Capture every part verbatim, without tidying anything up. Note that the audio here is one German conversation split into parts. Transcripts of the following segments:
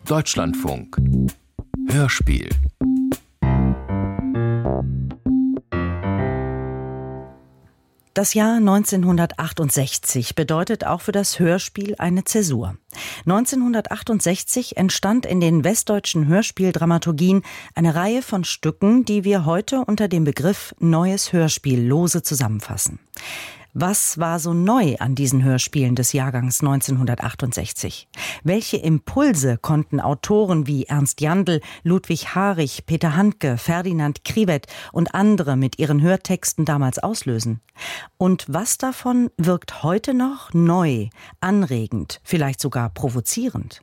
Deutschlandfunk Hörspiel. Das Jahr neunzehnhundertachtundsechzig bedeutet auch für das Hörspiel eine Zäsur. neunzehnhundertachtundsechzig entstand in den westdeutschen Hörspieldramaturgien eine Reihe von Stücken, die wir heute unter dem Begriff Neues Hörspiel lose zusammenfassen. Was war so neu an diesen Hörspielen des Jahrgangs neunzehnhundertachtundsechzig? Welche Impulse konnten Autoren wie Ernst Jandl, Ludwig Harich, Peter Handke, Ferdinand Kriwet und andere mit ihren Hörtexten damals auslösen? Und was davon wirkt heute noch neu, anregend, vielleicht sogar provozierend?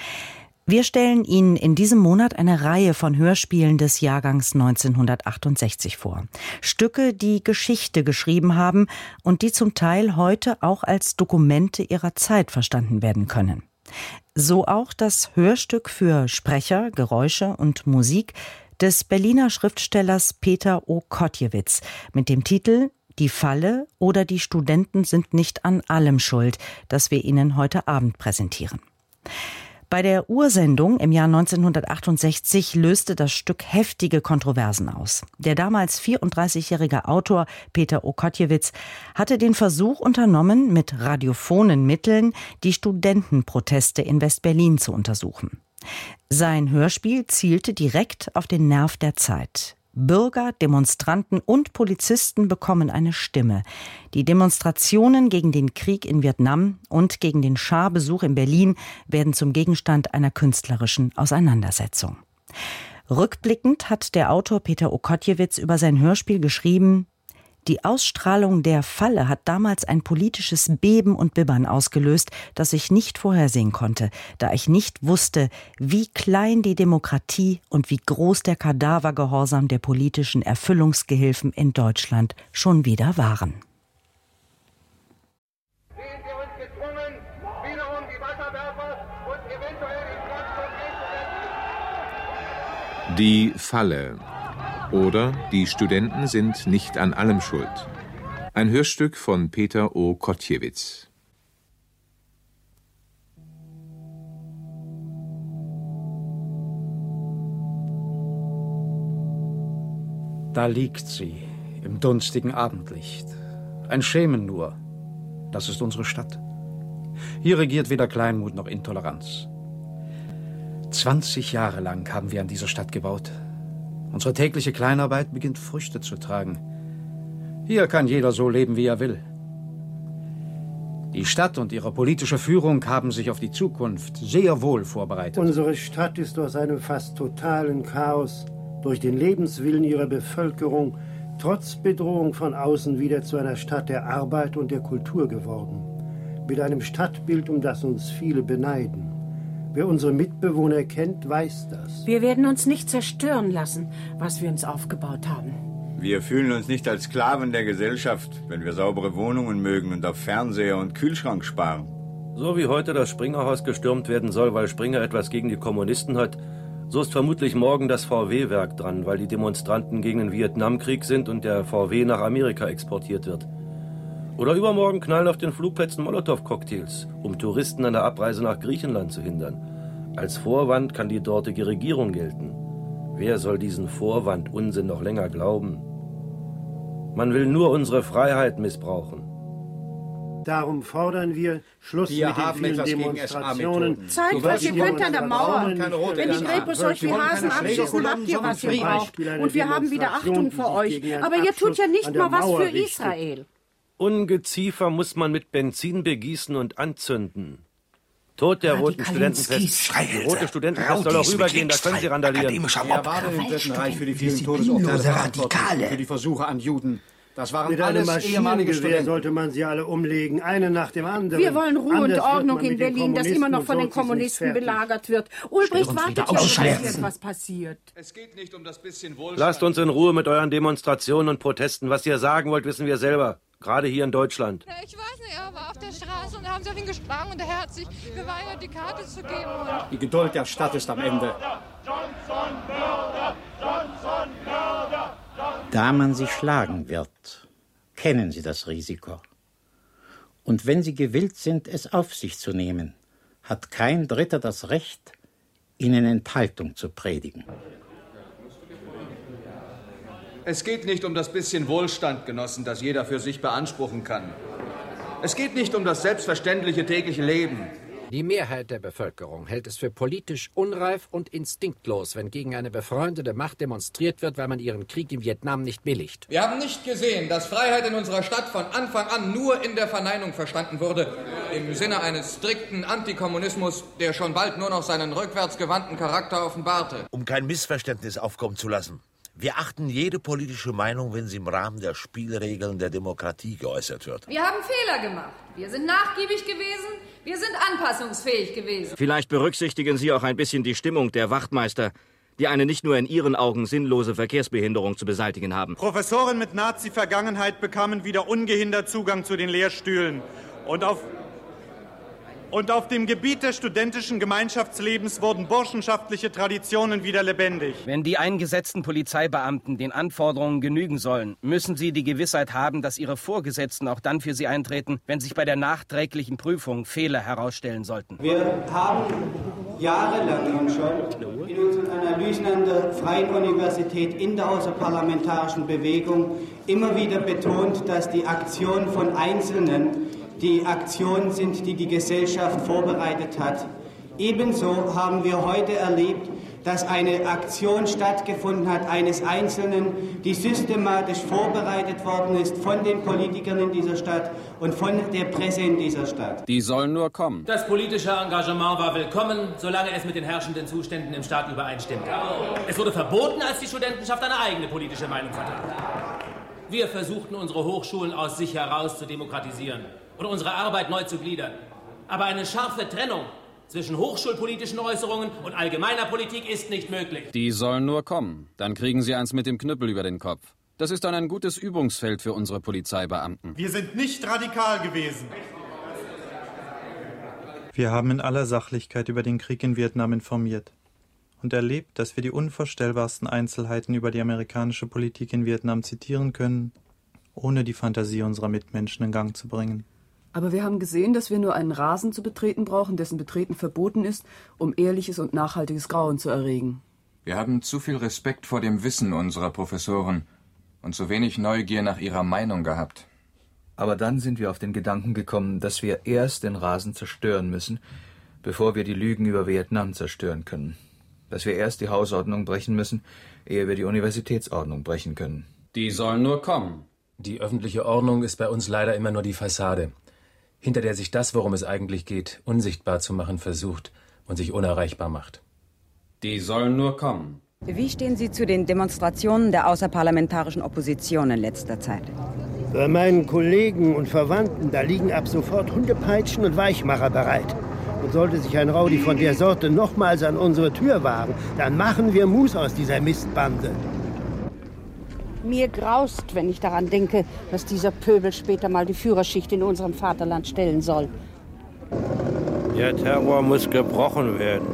Wir stellen Ihnen in diesem Monat eine Reihe von Hörspielen des Jahrgangs neunzehnhundertachtundsechzig vor. Stücke, die Geschichte geschrieben haben und die zum Teil heute auch als Dokumente ihrer Zeit verstanden werden können. So auch das Hörstück für Sprecher, Geräusche und Musik des Berliner Schriftstellers Peter O. Kotjewitz mit dem Titel Die Falle oder die Studenten sind nicht an allem schuld, das wir Ihnen heute Abend präsentieren. Bei der Ursendung im Jahr neunzehnhundertachtundsechzig löste das Stück heftige Kontroversen aus. Der damals vierunddreißigjährige Autor Peter O. Kotjewitz hatte den Versuch unternommen, mit radiophonen Mitteln die Studentenproteste in West-Berlin zu untersuchen. Sein Hörspiel zielte direkt auf den Nerv der Zeit. Bürger, Demonstranten und Polizisten bekommen eine Stimme. Die Demonstrationen gegen den Krieg in Vietnam und gegen den Schah-Besuch in Berlin werden zum Gegenstand einer künstlerischen Auseinandersetzung. Rückblickend hat der Autor Peter O. Kotjewitz über sein Hörspiel geschrieben: Die Ausstrahlung der Falle hat damals ein politisches Beben und Bibbern ausgelöst, das ich nicht vorhersehen konnte, da ich nicht wusste, wie klein die Demokratie und wie groß der Kadavergehorsam der politischen Erfüllungsgehilfen in Deutschland schon wieder waren. Sehen wir uns gezwungen, wiederum die Wasserwerfer und eventuell den Die Falle. Oder Die Studenten sind nicht an allem schuld. Ein Hörstück von Peter O. Kotjewitz. Da liegt sie, im dunstigen Abendlicht. Ein Schemen nur. Das ist unsere Stadt. Hier regiert weder Kleinmut noch Intoleranz. Zwanzig Jahre lang haben wir an dieser Stadt gebaut. Unsere tägliche Kleinarbeit beginnt Früchte zu tragen. Hier kann jeder so leben, wie er will. Die Stadt und ihre politische Führung haben sich auf die Zukunft sehr wohl vorbereitet. Unsere Stadt ist aus einem fast totalen Chaos durch den Lebenswillen ihrer Bevölkerung trotz Bedrohung von außen wieder zu einer Stadt der Arbeit und der Kultur geworden. Mit einem Stadtbild, um das uns viele beneiden. Wer unsere Mitbewohner kennt, weiß das. Wir werden uns nicht zerstören lassen, was wir uns aufgebaut haben. Wir fühlen uns nicht als Sklaven der Gesellschaft, wenn wir saubere Wohnungen mögen und auf Fernseher und Kühlschrank sparen. So wie heute das Springerhaus gestürmt werden soll, weil Springer etwas gegen die Kommunisten hat, so ist vermutlich morgen das V W-Werk dran, weil die Demonstranten gegen den Vietnamkrieg sind und der V W nach Amerika exportiert wird. Oder übermorgen knallen auf den Flugplätzen Molotow-Cocktails, um Touristen an der Abreise nach Griechenland zu hindern. Als Vorwand kann die dortige Regierung gelten. Wer soll diesen Vorwand Unsinn noch länger glauben? Man will nur unsere Freiheit missbrauchen. Darum fordern wir Schluss Wir mit den haben vielen etwas gegen Demonstrationen. Zeigt, was ihr könnt an der Mauer. Wenn die Grepus euch wie Hasen abschießen, habt ihr, was ihr braucht. Und wir haben wieder Achtung vor euch. Aber ihr tut ja nicht mal was für Israel. Ungeziefer muss man mit Benzin begießen und anzünden. Tod der roten Studentenfest. Die rote Studentenfest soll auch rübergehen, da können sie randalieren. Er war im Dritten Reich für die vielen Todesurteile verantwortlich, für die Versuche an Juden. Das waren Mit alles einem ehemalige Maschinengewehr Studenten. sollte man sie alle umlegen, eine nach dem anderen. Wir wollen Ruhe Anders und Ordnung wird man in mit den Berlin, das immer noch von den Kommunisten Kommunisten belagert wird. Ulbricht wartet ja, bis etwas passiert. Es geht nicht um das bisschen Wohlstand. Lasst uns in Ruhe mit euren Demonstrationen und Protesten. Was ihr sagen wollt, wissen wir selber. Gerade hier in Deutschland. Ja, ich weiß nicht, er war auf der Straße und da haben sie auf ihn geschlagen und der Herr hat sich geweigert, die Karte zu geben. Und Die Geduld der Stadt ist am Ende. Da man sie schlagen wird, kennen sie das Risiko. Und wenn sie gewillt sind, es auf sich zu nehmen, hat kein Dritter das Recht, ihnen Enthaltung zu predigen. Es geht nicht um das bisschen Wohlstand, Genossen, das jeder für sich beanspruchen kann. Es geht nicht um das selbstverständliche tägliche Leben. Die Mehrheit der Bevölkerung hält es für politisch unreif und instinktlos, wenn gegen eine befreundete Macht demonstriert wird, weil man ihren Krieg in Vietnam nicht billigt. Wir haben nicht gesehen, dass Freiheit in unserer Stadt von Anfang an nur in der Verneinung verstanden wurde, im Sinne eines strikten Antikommunismus, der schon bald nur noch seinen rückwärtsgewandten Charakter offenbarte. Um kein Missverständnis aufkommen zu lassen. Wir achten jede politische Meinung, wenn sie im Rahmen der Spielregeln der Demokratie geäußert wird. Wir haben Fehler gemacht. Wir sind nachgiebig gewesen. Wir sind anpassungsfähig gewesen. Vielleicht berücksichtigen Sie auch ein bisschen die Stimmung der Wachtmeister, die eine nicht nur in Ihren Augen sinnlose Verkehrsbehinderung zu beseitigen haben. Professoren mit Nazi-Vergangenheit bekamen wieder ungehindert Zugang zu den Lehrstühlen. Und auf Und auf dem Gebiet des studentischen Gemeinschaftslebens wurden burschenschaftliche Traditionen wieder lebendig. Wenn die eingesetzten Polizeibeamten den Anforderungen genügen sollen, müssen sie die Gewissheit haben, dass ihre Vorgesetzten auch dann für sie eintreten, wenn sich bei der nachträglichen Prüfung Fehler herausstellen sollten. Wir haben jahrelang schon in unseren Analysen an der Freien Universität in der außerparlamentarischen Bewegung immer wieder betont, dass die Aktion von Einzelnen die Aktionen sind, die die Gesellschaft vorbereitet hat. Ebenso haben wir heute erlebt, dass eine Aktion stattgefunden hat, eines Einzelnen, die systematisch vorbereitet worden ist von den Politikern in dieser Stadt und von der Presse in dieser Stadt. Die sollen nur kommen. Das politische Engagement war willkommen, solange es mit den herrschenden Zuständen im Staat übereinstimmt. Es wurde verboten, als die Studentenschaft eine eigene politische Meinung vertrat. Wir versuchten, unsere Hochschulen aus sich heraus zu demokratisieren und unsere Arbeit neu zu gliedern. Aber eine scharfe Trennung zwischen hochschulpolitischen Äußerungen und allgemeiner Politik ist nicht möglich. Die sollen nur kommen. Dann kriegen sie eins mit dem Knüppel über den Kopf. Das ist dann ein gutes Übungsfeld für unsere Polizeibeamten. Wir sind nicht radikal gewesen. Wir haben in aller Sachlichkeit über den Krieg in Vietnam informiert und erlebt, dass wir die unvorstellbarsten Einzelheiten über die amerikanische Politik in Vietnam zitieren können, ohne die Fantasie unserer Mitmenschen in Gang zu bringen. Aber wir haben gesehen, dass wir nur einen Rasen zu betreten brauchen, dessen Betreten verboten ist, um ehrliches und nachhaltiges Grauen zu erregen. Wir haben zu viel Respekt vor dem Wissen unserer Professoren und zu wenig Neugier nach ihrer Meinung gehabt. Aber dann sind wir auf den Gedanken gekommen, dass wir erst den Rasen zerstören müssen, bevor wir die Lügen über Vietnam zerstören können. Dass wir erst die Hausordnung brechen müssen, ehe wir die Universitätsordnung brechen können. Die sollen nur kommen. Die öffentliche Ordnung ist bei uns leider immer nur die Fassade, hinter der sich das, worum es eigentlich geht, unsichtbar zu machen versucht und sich unerreichbar macht. Die sollen nur kommen. Wie stehen Sie zu den Demonstrationen der außerparlamentarischen Opposition in letzter Zeit? Bei meinen Kollegen und Verwandten, da liegen ab sofort Hundepeitschen und Weichmacher bereit. Und sollte sich ein Rowdy von der Sorte nochmals an unsere Tür wagen, dann machen wir Mus aus dieser Mistbande. Mir graust, wenn ich daran denke, dass dieser Pöbel später mal die Führerschicht in unserem Vaterland stellen soll. Der Terror muss gebrochen werden.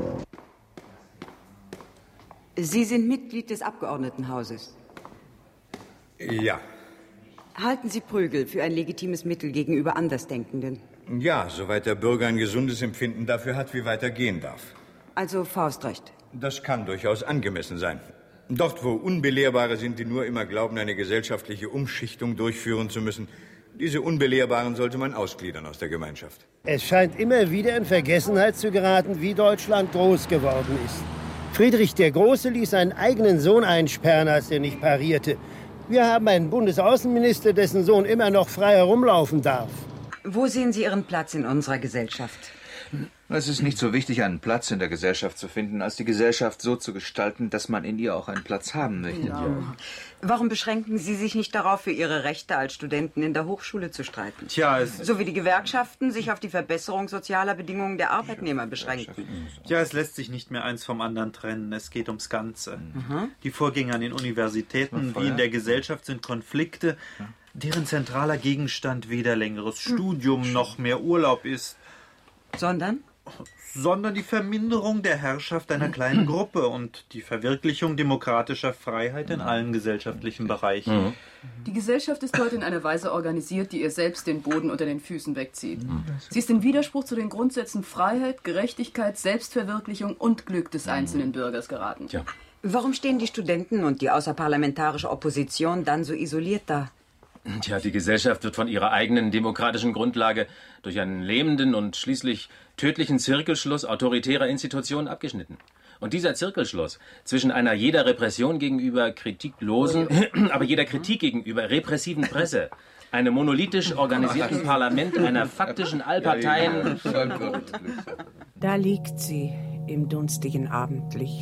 Sie sind Mitglied des Abgeordnetenhauses. Ja. Halten Sie Prügel für ein legitimes Mittel gegenüber Andersdenkenden? Ja, soweit der Bürger ein gesundes Empfinden dafür hat, wie weiter gehen darf. Also Faustrecht? Das kann durchaus angemessen sein. Dort, wo Unbelehrbare sind, die nur immer glauben, eine gesellschaftliche Umschichtung durchführen zu müssen, diese Unbelehrbaren sollte man ausgliedern aus der Gemeinschaft. Es scheint immer wieder in Vergessenheit zu geraten, wie Deutschland groß geworden ist. Friedrich der Große ließ seinen eigenen Sohn einsperren, als er nicht parierte. Wir haben einen Bundesaußenminister, dessen Sohn immer noch frei herumlaufen darf. Wo sehen Sie Ihren Platz in unserer Gesellschaft? Es ist nicht so wichtig, einen Platz in der Gesellschaft zu finden, als die Gesellschaft so zu gestalten, dass man in ihr auch einen Platz haben möchte. Ja. Warum beschränken Sie sich nicht darauf, für Ihre Rechte als Studenten in der Hochschule zu streiten? Tja, es... So wie die Gewerkschaften sich auf die Verbesserung sozialer Bedingungen der Arbeitnehmer beschränken. Ja, es lässt sich nicht mehr eins vom anderen trennen. Es geht ums Ganze. Mhm. Die Vorgänge an den Universitäten wie in der Gesellschaft sind Konflikte, deren zentraler Gegenstand weder längeres Studium noch mehr Urlaub ist. Sondern? sondern die Verminderung der Herrschaft einer kleinen Gruppe und die Verwirklichung demokratischer Freiheit in allen gesellschaftlichen Bereichen. Mhm. Die Gesellschaft ist heute in einer Weise organisiert, die ihr selbst den Boden unter den Füßen wegzieht. Mhm. Sie ist in Widerspruch zu den Grundsätzen Freiheit, Gerechtigkeit, Selbstverwirklichung und Glück des einzelnen Bürgers geraten. Ja. Warum stehen die Studenten und die außerparlamentarische Opposition dann so isoliert da? Tja, die Gesellschaft wird von ihrer eigenen demokratischen Grundlage durch einen lähmenden und schließlich tödlichen Zirkelschluss autoritärer Institutionen abgeschnitten. Und dieser Zirkelschluss zwischen einer jeder Repression gegenüber kritiklosen, aber jeder Kritik gegenüber repressiven Presse, einem monolithisch organisierten Parlament, einer faktischen Allparteien... Da liegt sie im dunstigen Abendlicht.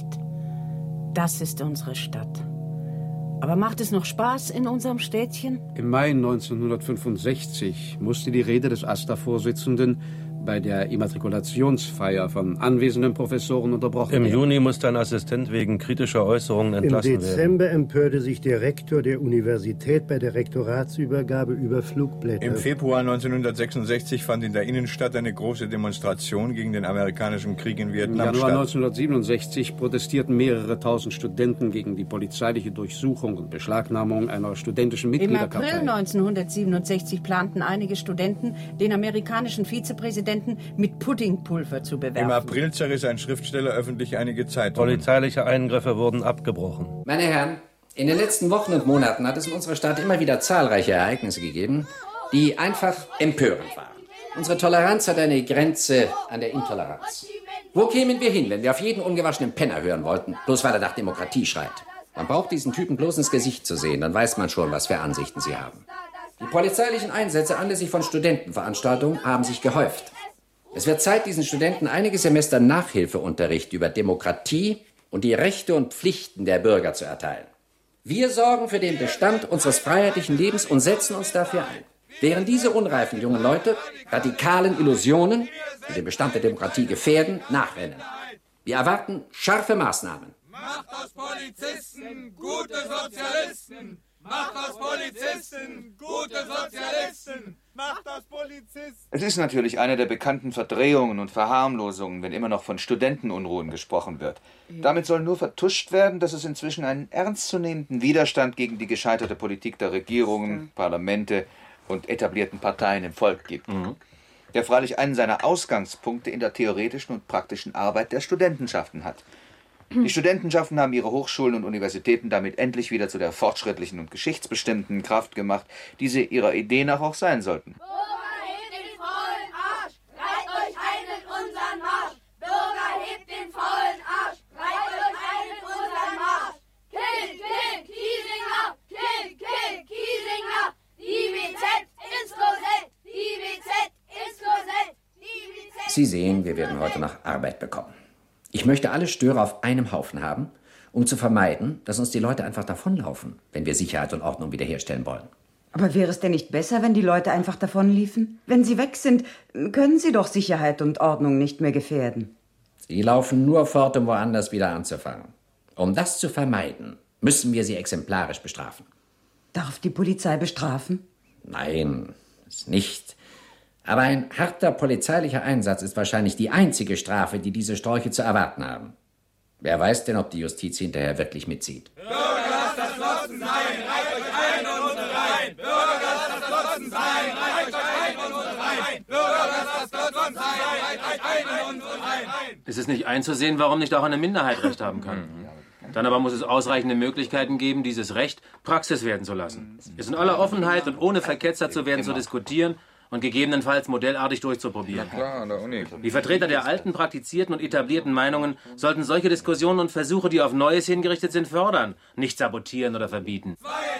Das ist unsere Stadt. Aber macht es noch Spaß in unserem Städtchen? Im Mai neunzehnhundertfünfundsechzig musste die Rede des A S tA-Vorsitzenden bei der Immatrikulationsfeier von anwesenden Professoren unterbrochen werden. Im Juni musste ein Assistent wegen kritischer Äußerungen entlassen werden. Im Dezember werden. empörte sich der Rektor der Universität bei der Rektoratsübergabe über Flugblätter. Im Februar neunzehnhundertsechsundsechzig fand in der Innenstadt eine große Demonstration gegen den amerikanischen Krieg in Vietnam statt. Im Januar neunzehnhundertsiebenundsechzig protestierten mehrere tausend Studenten gegen die polizeiliche Durchsuchung und Beschlagnahmung einer studentischen Mitgliederkartei. Im April neunzehnhundertsiebenundsechzig planten einige Studenten, den amerikanischen Vizepräsidenten mit Puddingpulver zu bewerfen. Im April zerriss ein Schriftsteller öffentlich einige Zeitungen. Polizeiliche Eingriffe wurden abgebrochen. Meine Herren, in den letzten Wochen und Monaten hat es in unserer Stadt immer wieder zahlreiche Ereignisse gegeben, die einfach empörend waren. Unsere Toleranz hat eine Grenze an der Intoleranz. Wo kämen wir hin, wenn wir auf jeden ungewaschenen Penner hören wollten, bloß weil er nach Demokratie schreit? Man braucht diesen Typen bloß ins Gesicht zu sehen, dann weiß man schon, was für Ansichten sie haben. Die polizeilichen Einsätze anlässlich von Studentenveranstaltungen haben sich gehäuft. Es wird Zeit, diesen Studenten einige Semester Nachhilfeunterricht über Demokratie und die Rechte und Pflichten der Bürger zu erteilen. Wir sorgen für den Bestand unseres freiheitlichen Lebens und setzen uns dafür ein. Während diese unreifen jungen Leute radikalen Illusionen, die den Bestand der Demokratie gefährden, nachrennen. Wir erwarten scharfe Maßnahmen. Macht aus Polizisten gute Sozialisten! Macht aus Polizisten gute Sozialisten! Macht aus Polizisten! Es ist natürlich eine der bekannten Verdrehungen und Verharmlosungen, wenn immer noch von Studentenunruhen gesprochen wird. Damit soll nur vertuscht werden, dass es inzwischen einen ernstzunehmenden Widerstand gegen die gescheiterte Politik der Regierungen, Parlamente und etablierten Parteien im Volk gibt. Mhm. Der freilich einen seiner Ausgangspunkte in der theoretischen und praktischen Arbeit der Studentenschaften hat. Die Studentenschaften haben ihre Hochschulen und Universitäten damit endlich wieder zu der fortschrittlichen und geschichtsbestimmten Kraft gemacht, die sie ihrer Idee nach auch sein sollten. Bürger, hebt den faulen Arsch, reiht euch ein in unseren Marsch. Bürger, hebt den faulen Arsch, reiht euch ein in unseren Marsch. Kill, kill, Kiesinger, kill, kill, Kiesinger. Die W Z ins Klosett, die W Z ins Klosett, die W Z. Sie sehen, wir werden heute noch Arbeit bekommen. Ich möchte alle Störer auf einem Haufen haben, um zu vermeiden, dass uns die Leute einfach davonlaufen, wenn wir Sicherheit und Ordnung wiederherstellen wollen. Aber wäre es denn nicht besser, wenn die Leute einfach davonliefen? Wenn sie weg sind, können sie doch Sicherheit und Ordnung nicht mehr gefährden. Sie laufen nur fort, um woanders wieder anzufangen. Um das zu vermeiden, müssen wir sie exemplarisch bestrafen. Darf die Polizei bestrafen? Nein, das nicht. Aber ein harter polizeilicher Einsatz ist wahrscheinlich die einzige Strafe, die diese Strolche zu erwarten haben. Wer weiß denn, ob die Justiz hinterher wirklich mitzieht? Bürger, lasst das Glotzen sein, reiht euch ein in unsere Reihen. Bürger, lasst das Glotzen sein, reiht euch ein in unsere Reihen. Bürger, lasst das Glotzen sein, reiht euch ein in unsere Reihen. Es ist nicht einzusehen, warum nicht auch eine Minderheit Recht haben kann. Dann aber muss es ausreichende Möglichkeiten geben, dieses Recht Praxis werden zu lassen. Es in aller Offenheit und ohne verketzert zu werden zu diskutieren und gegebenenfalls modellartig durchzuprobieren. Ja, klar, an der Uni. Die Vertreter der alten, praktizierten und etablierten Meinungen sollten solche Diskussionen und Versuche, die auf Neues hingerichtet sind, fördern, nicht sabotieren oder verbieten.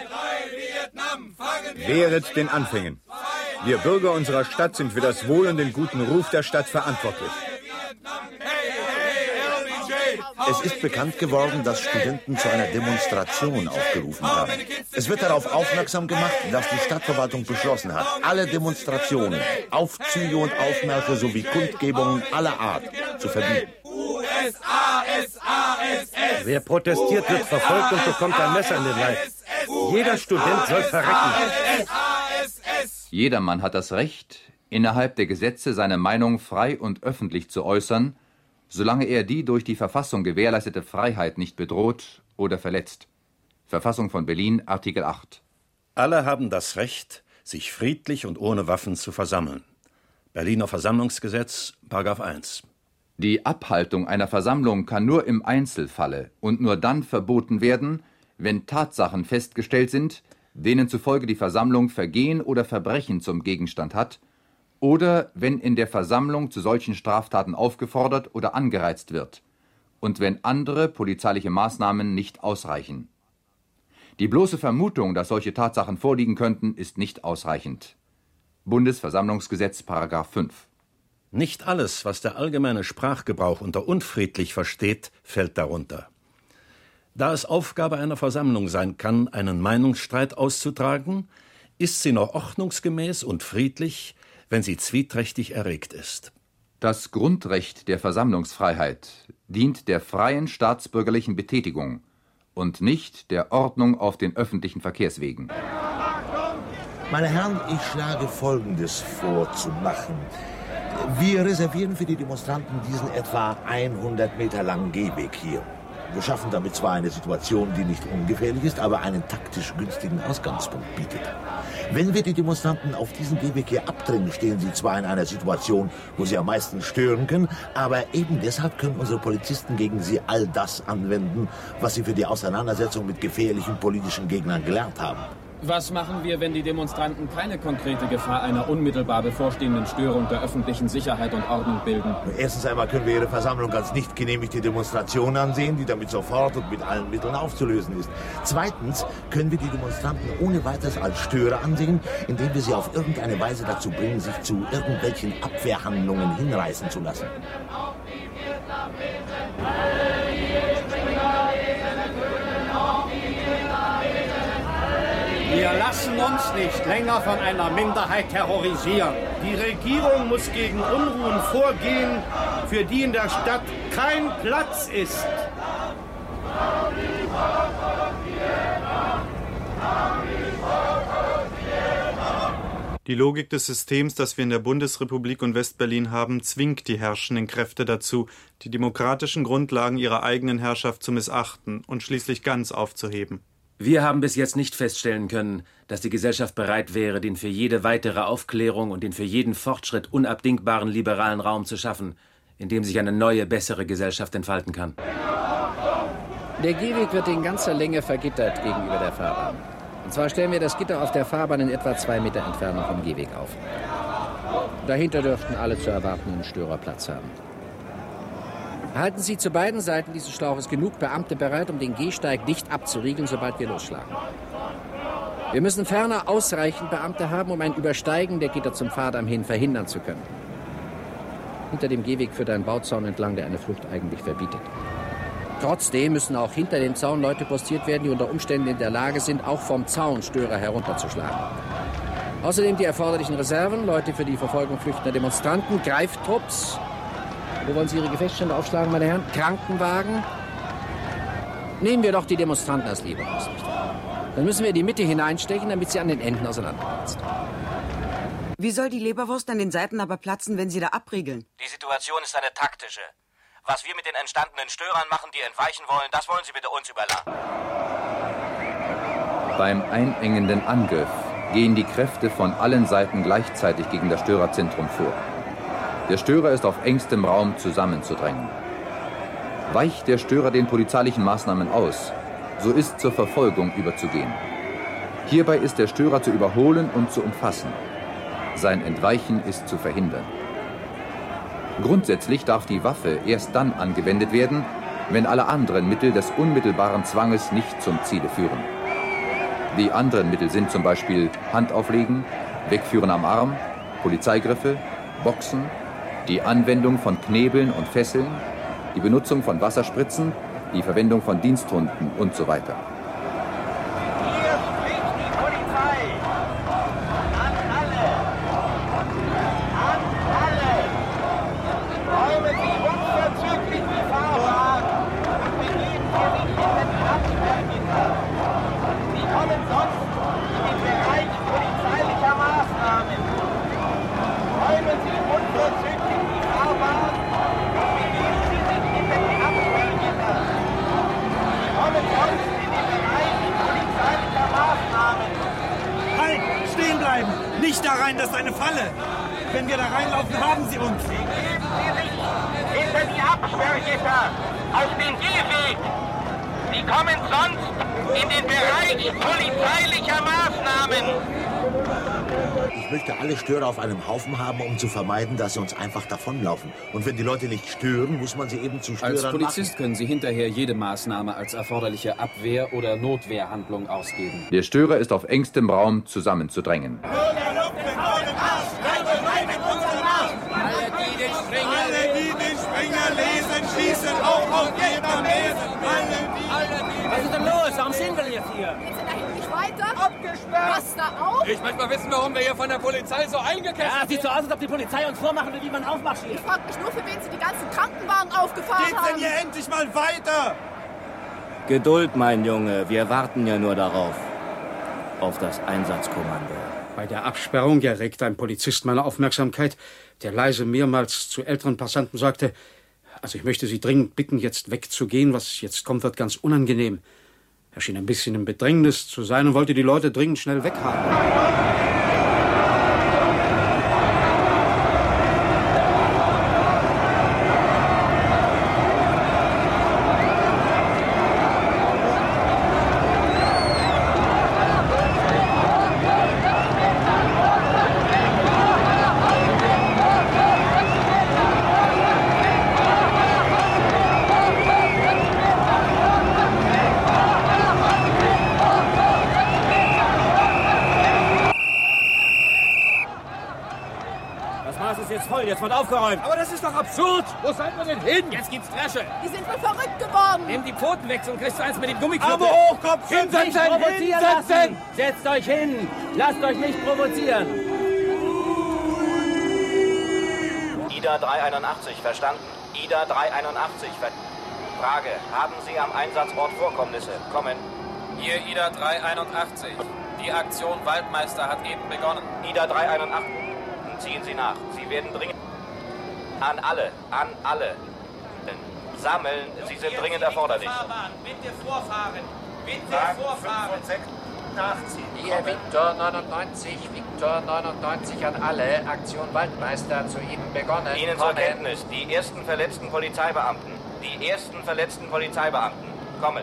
Wehret den Anfängen. Wir Bürger unserer Stadt sind für das Wohl und den guten Ruf der Stadt verantwortlich. Es ist bekannt geworden, dass Studenten zu einer Demonstration aufgerufen haben. Es wird darauf aufmerksam gemacht, dass die Stadtverwaltung beschlossen hat, alle Demonstrationen, Aufzüge und Aufmärsche sowie Kundgebungen aller Art zu verbieten. Wer protestiert, wird verfolgt und bekommt ein Messer in den Leib. Jeder Student soll verrecken. Jedermann hat das Recht, innerhalb der Gesetze seine Meinung frei und öffentlich zu äußern, solange er die durch die Verfassung gewährleistete Freiheit nicht bedroht oder verletzt. Verfassung von Berlin, Artikel acht. Alle haben das Recht, sich friedlich und ohne Waffen zu versammeln. Berliner Versammlungsgesetz, Paragraph eins. Die Abhaltung einer Versammlung kann nur im Einzelfalle und nur dann verboten werden, wenn Tatsachen festgestellt sind, denen zufolge die Versammlung Vergehen oder Verbrechen zum Gegenstand hat, oder wenn in der Versammlung zu solchen Straftaten aufgefordert oder angereizt wird und wenn andere polizeiliche Maßnahmen nicht ausreichen. Die bloße Vermutung, dass solche Tatsachen vorliegen könnten, ist nicht ausreichend. Bundesversammlungsgesetz, Paragraph fünf. Nicht alles, was der allgemeine Sprachgebrauch unter unfriedlich versteht, fällt darunter. Da es Aufgabe einer Versammlung sein kann, einen Meinungsstreit auszutragen, ist sie noch ordnungsgemäß und friedlich, wenn sie zwiehträchtig erregt ist. Das Grundrecht der Versammlungsfreiheit dient der freien staatsbürgerlichen Betätigung und nicht der Ordnung auf den öffentlichen Verkehrswegen. Meine Herren, ich schlage Folgendes vor zu machen. Wir reservieren für die Demonstranten diesen etwa hundert Meter langen Gehweg hier. Wir schaffen damit zwar eine Situation, die nicht ungefährlich ist, aber einen taktisch günstigen Ausgangspunkt bietet. Wenn wir die Demonstranten auf diesen Gehweg hier abdrängen, stehen sie zwar in einer Situation, wo sie am meisten stören können, aber eben deshalb können unsere Polizisten gegen sie all das anwenden, was sie für die Auseinandersetzung mit gefährlichen politischen Gegnern gelernt haben. Was machen wir, wenn die Demonstranten keine konkrete Gefahr einer unmittelbar bevorstehenden Störung der öffentlichen Sicherheit und Ordnung bilden? Erstens einmal können wir Ihre Versammlung als nicht genehmigte Demonstration ansehen, die damit sofort und mit allen Mitteln aufzulösen ist. Zweitens können wir die Demonstranten ohne weiteres als Störer ansehen, indem wir sie auf irgendeine Weise dazu bringen, sich zu irgendwelchen Abwehrhandlungen hinreißen zu lassen. Wir lassen uns nicht länger von einer Minderheit terrorisieren. Die Regierung muss gegen Unruhen vorgehen, für die in der Stadt kein Platz ist. Die Logik des Systems, das wir in der Bundesrepublik und Westberlin haben, zwingt die herrschenden Kräfte dazu, die demokratischen Grundlagen ihrer eigenen Herrschaft zu missachten und schließlich ganz aufzuheben. Wir haben bis jetzt nicht feststellen können, dass die Gesellschaft bereit wäre, den für jede weitere Aufklärung und den für jeden Fortschritt unabdingbaren liberalen Raum zu schaffen, in dem sich eine neue, bessere Gesellschaft entfalten kann. Der Gehweg wird in ganzer Länge vergittert gegenüber der Fahrbahn. Und zwar stellen wir das Gitter auf der Fahrbahn in etwa zwei Meter Entfernung vom Gehweg auf. Dahinter dürften alle zu erwartenden Störer Platz haben. Halten Sie zu beiden Seiten dieses Schlauches genug Beamte bereit, um den Gehsteig dicht abzuriegeln, sobald wir losschlagen. Wir müssen ferner ausreichend Beamte haben, um ein Übersteigen der Gitter zum Fahrdamm hin verhindern zu können. Hinter dem Gehweg führt ein Bauzaun entlang, der eine Flucht eigentlich verbietet. Trotzdem müssen auch hinter dem Zaun Leute postiert werden, die unter Umständen in der Lage sind, auch vom Zaun Störer herunterzuschlagen. Außerdem die erforderlichen Reserven, Leute für die Verfolgung flüchtender Demonstranten, Greiftrupps. Wo wollen Sie Ihre Gefechtsstände aufschlagen, meine Herren? Krankenwagen? Nehmen wir doch die Demonstranten als Leberwurst. Dann müssen wir die Mitte hineinstechen, damit sie an den Enden auseinanderplatzt. Wie soll die Leberwurst an den Seiten aber platzen, wenn Sie da abriegeln? Die Situation ist eine taktische. Was wir mit den entstandenen Störern machen, die entweichen wollen, das wollen Sie bitte uns überlassen. Beim einengenden Angriff gehen die Kräfte von allen Seiten gleichzeitig gegen das Störerzentrum vor. Der Störer ist auf engstem Raum zusammenzudrängen. Weicht der Störer den polizeilichen Maßnahmen aus, so ist zur Verfolgung überzugehen. Hierbei ist der Störer zu überholen und zu umfassen. Sein Entweichen ist zu verhindern. Grundsätzlich darf die Waffe erst dann angewendet werden, wenn alle anderen Mittel des unmittelbaren Zwanges nicht zum Ziele führen. Die anderen Mittel sind zum Beispiel Handauflegen, Wegführen am Arm, Polizeigriffe, Boxen, die Anwendung von Knebeln und Fesseln, die Benutzung von Wasserspritzen, die Verwendung von Diensthunden und so weiter. Hier spricht die Polizei. An alle. An alle. Räumen Sie unverzüglich die Fahrbahn und begeben Sie sich hinter die Absperrgitter. Sie kommen sonst in den Bereich polizeilicher Maßnahmen. Nein, das ist eine Falle. Wenn wir da reinlaufen, haben sie uns. Begeben Sie sich hinter die Absperrgitter auf den Gehweg. Sie kommen sonst in den Bereich polizeilicher Maßnahmen. Ich möchte alle Störer auf einem Haufen haben, um zu vermeiden, dass sie uns einfach davonlaufen. Und wenn die Leute nicht stören, muss man sie eben zu Störern Als Polizist machen. können Sie hinterher jede Maßnahme als erforderliche Abwehr- oder Notwehrhandlung ausgeben. Der Störer ist auf engstem Raum zusammenzudrängen. Alle, die den Springer lesen, schießen auch auf Vietnamesen. Was ist denn los? Warum stehen wir jetzt hier? Geht's denn da hinten nicht weiter? Abgesperrt! Was da auf? Ich möchte mal wissen, warum wir hier von der Polizei so eingekesselt Ja, sind. sieht so aus, als ob die Polizei uns vormachen will, wie man aufmarschiert. Ich frag mich nur, für wen sie die ganzen Krankenwagen aufgefahren Geht's haben. denn hier endlich mal weiter? Geduld, mein Junge. Wir warten ja nur darauf. Auf das Einsatzkommando. Bei der Absperrung erregte ein Polizist meine Aufmerksamkeit, der leise mehrmals zu älteren Passanten sagte, also ich möchte Sie dringend bitten, jetzt wegzugehen, was jetzt kommt, wird ganz unangenehm. Er schien ein bisschen im Bedrängnis zu sein und wollte die Leute dringend schnell weghaben. Jetzt wird aufgeräumt. Aber das ist doch absurd. Wo seid ihr denn hin? Jetzt gibt's Dresche. Die sind wohl verrückt geworden. Nimm die Pfoten weg, sonst kriegst du eins mit dem Gummiknüppel. Aber hoch, Kopf, Hinsetzen, hinsetzen, provozieren hinsetzen. lassen. Setzt euch hin. Lasst euch nicht provozieren. Ida drei einundachtzig, verstanden. Ida drei einundachtzig, ver Frage, haben Sie am Einsatzort Vorkommnisse? Kommen. Hier Ida drei einundachtzig. Die Aktion Waldmeister hat eben begonnen. Ida drei einundachtzig, ziehen Sie nach. Sie werden dringend... An alle, an alle. Sammeln, Sie sind dringend erforderlich. Bitte vorfahren. Bitte vorfahren. Hier Viktor neunundneunzig, Viktor neunundneunzig an alle. Aktion Waldmeister zu Ihnen begonnen. Ihnen zur Kenntnis, die ersten verletzten Polizeibeamten. Die ersten verletzten Polizeibeamten. Kommen.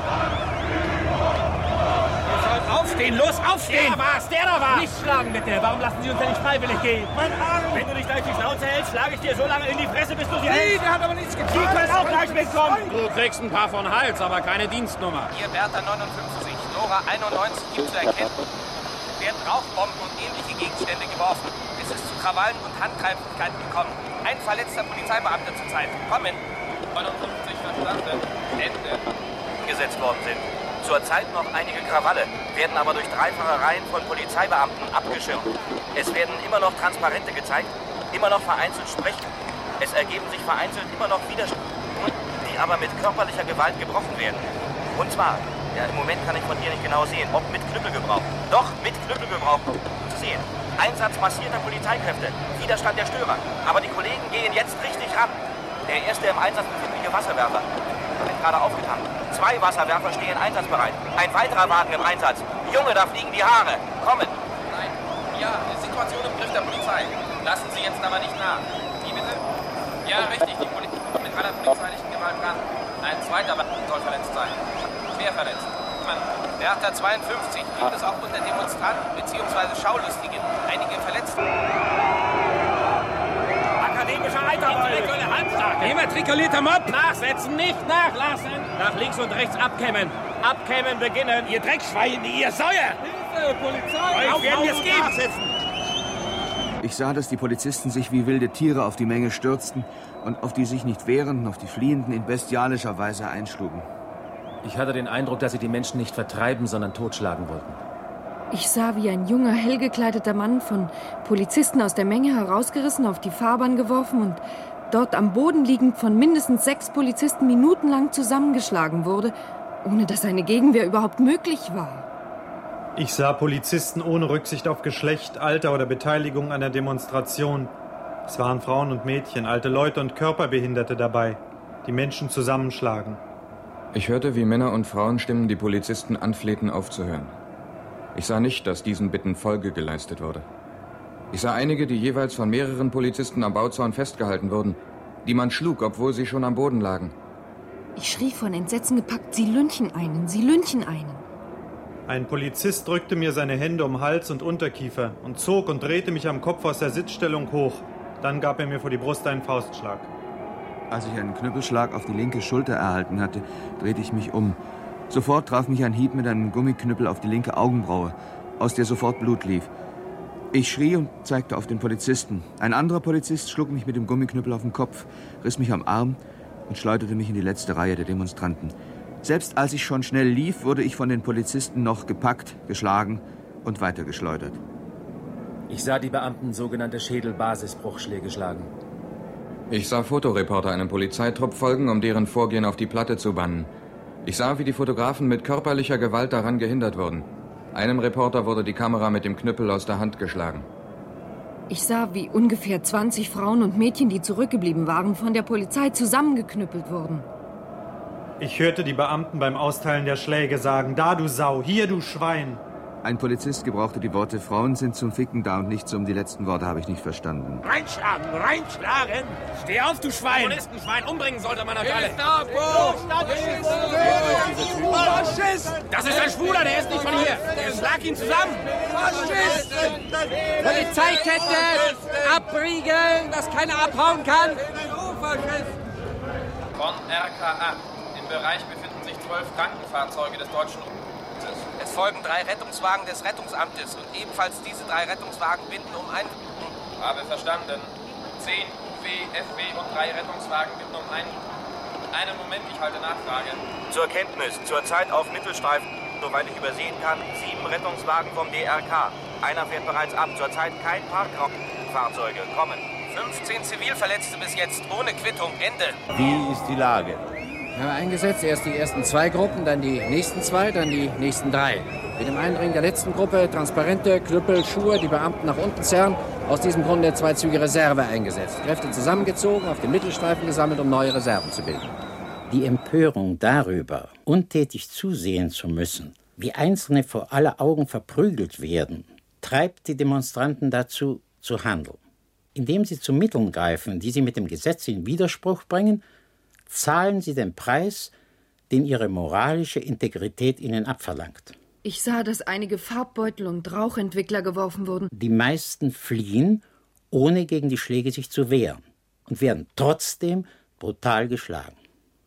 Aufstehen, los, aufstehen! Der war's, der da war! Nicht schlagen, bitte! Warum lassen Sie uns denn nicht freiwillig gehen? Mein Arm! Wenn du nicht gleich die Schnauze hältst, schlage ich dir so lange in die Fresse, bis du sie hältst! der hat aber nichts getan. Die können auch gleich mitkommen! Du kriegst ein paar von Hals, aber keine Dienstnummer. Hier Bertha neunundfünfzig, Nora einundneunzig gibt zu erkennen. Werden Rauchbomben und ähnliche Gegenstände geworfen. Es ist zu Krawallen und Handgreiflichkeiten gekommen. Ein verletzter Polizeibeamter zurzeit. Kommen! neunundfünfzig verstanden. Ende. Gesetzt worden sind. Zurzeit noch einige Krawalle, werden aber durch dreifache Reihen von Polizeibeamten abgeschirmt. Es werden immer noch Transparente gezeigt, immer noch vereinzelt Sprechen. Es ergeben sich vereinzelt immer noch Widersprüche, die aber mit körperlicher Gewalt gebrochen werden. Und zwar, ja, im Moment kann ich von hier nicht genau sehen, ob mit Knüppelgebrauch. Doch, mit Knüppelgebrauch zu sehen. Einsatz massierter Polizeikräfte, Widerstand der Störer. Aber die Kollegen gehen jetzt richtig ran. Der erste im Einsatz befindliche Wasserwerfer wird gerade aufgetan. Zwei Wasserwerfer stehen einsatzbereit. Ein weiterer Wagen im Einsatz. Junge, da fliegen die Haare. Kommen. Nein. Ja, Situation im Griff der Polizei. Lassen Sie jetzt aber nicht nach. Wie bitte? Ja, richtig. Die Polizei kommt mit aller polizeilichen Gewalt ran. Ein zweiter soll verletzt sein. Schwer verletzt. Man, Bertha zweiundfünfzig gibt es auch unter Demonstranten bzw. Schaulustigen. Einige Verletzte. Akademischer Eiterwolf. Immatrikulierter Mob. Nachsetzen, nicht nachlassen. Nach links und rechts abkämmen. Abkämmen beginnen. Ihr Dreckschweine, ihr Säuer. Hilfe, Polizei. Auf werden wir es geben. Nachsetzen. Ich sah, dass die Polizisten sich wie wilde Tiere auf die Menge stürzten und auf die sich nicht wehrenden, auf die Fliehenden in bestialischer Weise einschlugen. Ich hatte den Eindruck, dass sie die Menschen nicht vertreiben, sondern totschlagen wollten. Ich sah, wie ein junger, hell gekleideter Mann von Polizisten aus der Menge herausgerissen, auf die Fahrbahn geworfen und dort am Boden liegend von mindestens sechs Polizisten minutenlang zusammengeschlagen wurde, ohne dass eine Gegenwehr überhaupt möglich war. Ich sah Polizisten ohne Rücksicht auf Geschlecht, Alter oder Beteiligung an der Demonstration. Es waren Frauen und Mädchen, alte Leute und Körperbehinderte dabei, die Menschen zusammenschlagen. Ich hörte, wie Männer- und Frauenstimmen die Polizisten anflehten, aufzuhören. Ich sah nicht, dass diesen Bitten Folge geleistet wurde. Ich sah einige, die jeweils von mehreren Polizisten am Bauzaun festgehalten wurden, die man schlug, obwohl sie schon am Boden lagen. Ich schrie von Entsetzen gepackt, sie lynchen einen, sie lynchen einen. Ein Polizist drückte mir seine Hände um Hals und Unterkiefer und zog und drehte mich am Kopf aus der Sitzstellung hoch. Dann gab er mir vor die Brust einen Faustschlag. Als ich einen Knüppelschlag auf die linke Schulter erhalten hatte, drehte ich mich um. Sofort traf mich ein Hieb mit einem Gummiknüppel auf die linke Augenbraue, aus der sofort Blut lief. Ich schrie und zeigte auf den Polizisten. Ein anderer Polizist schlug mich mit dem Gummiknüppel auf den Kopf, riss mich am Arm und schleuderte mich in die letzte Reihe der Demonstranten. Selbst als ich schon schnell lief, wurde ich von den Polizisten noch gepackt, geschlagen und weitergeschleudert. Ich sah die Beamten sogenannte Schädelbasisbruchschläge schlagen. Ich sah Fotoreporter einem Polizeitrupp folgen, um deren Vorgehen auf die Platte zu bannen. Ich sah, wie die Fotografen mit körperlicher Gewalt daran gehindert wurden. Einem Reporter wurde die Kamera mit dem Knüppel aus der Hand geschlagen. Ich sah, wie ungefähr zwanzig Frauen und Mädchen, die zurückgeblieben waren, von der Polizei zusammengeknüppelt wurden. Ich hörte die Beamten beim Austeilen der Schläge sagen, da du Sau, hier du Schwein. Ein Polizist gebrauchte die Worte, Frauen sind zum Ficken da und nicht zum, die letzten Worte habe ich nicht verstanden. Reinschlagen, reinschlagen! Steh auf, du Schwein! Kommunisten-Schwein umbringen sollte man auf alle. Das ist ein Schwuler, der ist nicht von hier. Schlag ihn zusammen! Polizeikette! Abriegeln, dass keiner abhauen kann! Von R K A. Im Bereich befinden sich zwölf Krankenfahrzeuge des Deutschen Amtes. Es folgen drei Rettungswagen des Rettungsamtes und ebenfalls diese drei Rettungswagen binden um ein... Habe verstanden. Zehn U W, F W und drei Rettungswagen bitten um ein... Einen Moment, ich halte Nachfrage. Zur Kenntnis, zurzeit auf Mittelstreifen, soweit ich übersehen kann, sieben Rettungswagen vom D R K. Einer fährt bereits ab, zurzeit kein Parkraumfahrzeuge. Kommen. fünfzehn Zivilverletzte bis jetzt, ohne Quittung, Ende. Wie ist die Lage? Wir haben eingesetzt, erst die ersten zwei Gruppen, dann die nächsten zwei, dann die nächsten drei. Mit dem Eindringen der letzten Gruppe Transparente, Knüppel, Schuhe, die Beamten nach unten zerren. Aus diesem Grunde zwei Züge Reserve eingesetzt. Kräfte zusammengezogen, auf den Mittelstreifen gesammelt, um neue Reserven zu bilden. Die Empörung darüber, untätig zusehen zu müssen, wie Einzelne vor aller Augen verprügelt werden, treibt die Demonstranten dazu, zu handeln. Indem sie zu Mitteln greifen, die sie mit dem Gesetz in Widerspruch bringen, zahlen sie den Preis, den ihre moralische Integrität ihnen abverlangt. Ich sah, dass einige Farbbeutel und Rauchentwickler geworfen wurden. Die meisten fliehen, ohne gegen die Schläge sich zu wehren, und werden trotzdem brutal geschlagen.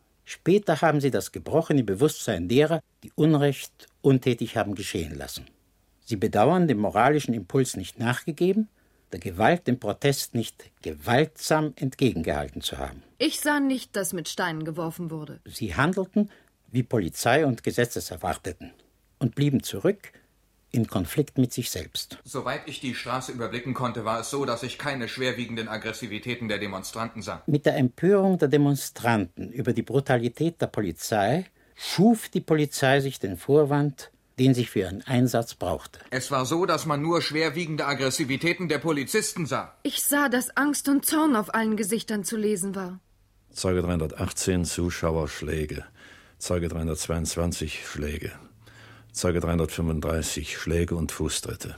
Später haben sie das gebrochene Bewusstsein derer, die Unrecht untätig haben geschehen lassen. Sie bedauern, dem moralischen Impuls nicht nachgegeben, der Gewalt dem Protest nicht gewaltsam entgegengehalten zu haben. Ich sah nicht, dass mit Steinen geworfen wurde. Sie handelten, wie Polizei und Gesetz es erwarteten, und blieben zurück in Konflikt mit sich selbst. Soweit ich die Straße überblicken konnte, war es so, dass ich keine schwerwiegenden Aggressivitäten der Demonstranten sah. Mit der Empörung der Demonstranten über die Brutalität der Polizei schuf die Polizei sich den Vorwand, den sie für ihren Einsatz brauchte. Es war so, dass man nur schwerwiegende Aggressivitäten der Polizisten sah. Ich sah, dass Angst und Zorn auf allen Gesichtern zu lesen war. Zeuge dreihundertachtzehn, Zuschauer, Schläge. Zeuge dreihundertzweiundzwanzig, Schläge. Zeuge dreihundertfünfunddreißig, Schläge und Fußtritte.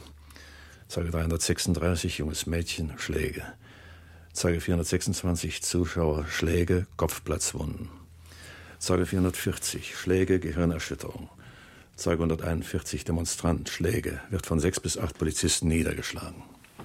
Zeuge dreihundertsechsunddreißig, junges Mädchen, Schläge. Zeuge vierhundertsechsundzwanzig, Zuschauer, Schläge, Kopfplatzwunden. Zeuge vierhundertvierzig, Schläge, Gehirnerschütterung. Zeuge hunderteinundvierzig, Demonstrant, Schläge, wird von sechs bis acht Polizisten niedergeschlagen.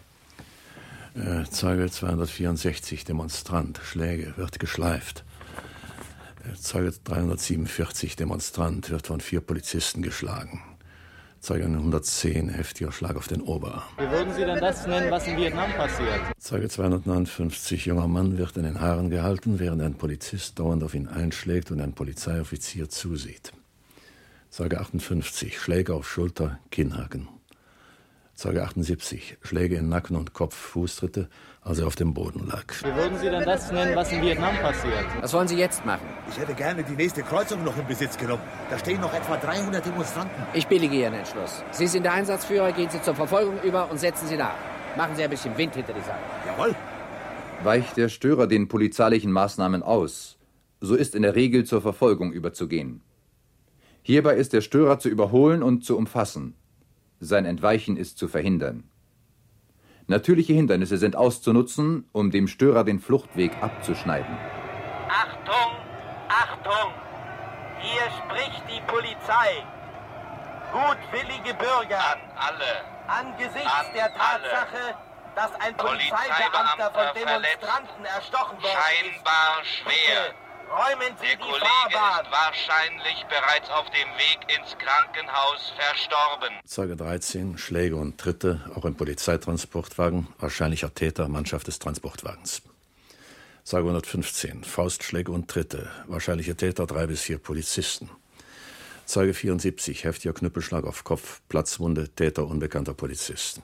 Äh, Zeuge zweihundertvierundsechzig, Demonstrant, Schläge, wird geschleift. Äh, Zeuge dreihundertsiebenundvierzig, Demonstrant, wird von vier Polizisten geschlagen. Zeuge hundertzehn, heftiger Schlag auf den Oberarm. Wie würden Sie denn das nennen, was in Vietnam passiert? Zeuge zweihundertneunundfünfzig, junger Mann wird in den Haaren gehalten, während ein Polizist dauernd auf ihn einschlägt und ein Polizeioffizier zusieht. Zeuge achtundfünfzig, Schläge auf Schulter, Kinnhaken. Zeuge achtundsiebzig, Schläge in Nacken und Kopf, Fußtritte, als er auf dem Boden lag. Wie würden Sie denn das nennen, was in Vietnam passiert? Was wollen Sie jetzt machen? Ich hätte gerne die nächste Kreuzung noch in Besitz genommen. Da stehen noch etwa dreihundert Demonstranten. Ich billige Ihren Entschluss. Sie sind der Einsatzführer, gehen Sie zur Verfolgung über und setzen Sie nach. Machen Sie ein bisschen Wind hinter die Sache. Jawohl. Weicht der Störer den polizeilichen Maßnahmen aus, so ist in der Regel zur Verfolgung überzugehen. Hierbei ist der Störer zu überholen und zu umfassen. Sein Entweichen ist zu verhindern. Natürliche Hindernisse sind auszunutzen, um dem Störer den Fluchtweg abzuschneiden. Achtung, Achtung! Hier spricht die Polizei. Gutwillige Bürger. An alle. Angesichts An der Tatsache, alle. dass ein Polizeibeamter von Demonstranten erstochen worden scheinbar ist. schwer. Räumen Sie Der die Kollege Fahrbahn. ist wahrscheinlich bereits auf dem Weg ins Krankenhaus verstorben. Zeuge dreizehn, Schläge und Tritte, auch im Polizeitransportwagen, wahrscheinlicher Täter, Mannschaft des Transportwagens. Zeuge hundertfünfzehn, Faustschläge und Tritte, wahrscheinliche Täter, drei bis vier Polizisten. Zeuge vierundsiebzig, heftiger Knüppelschlag auf Kopf, Platzwunde, Täter, unbekannter Polizist.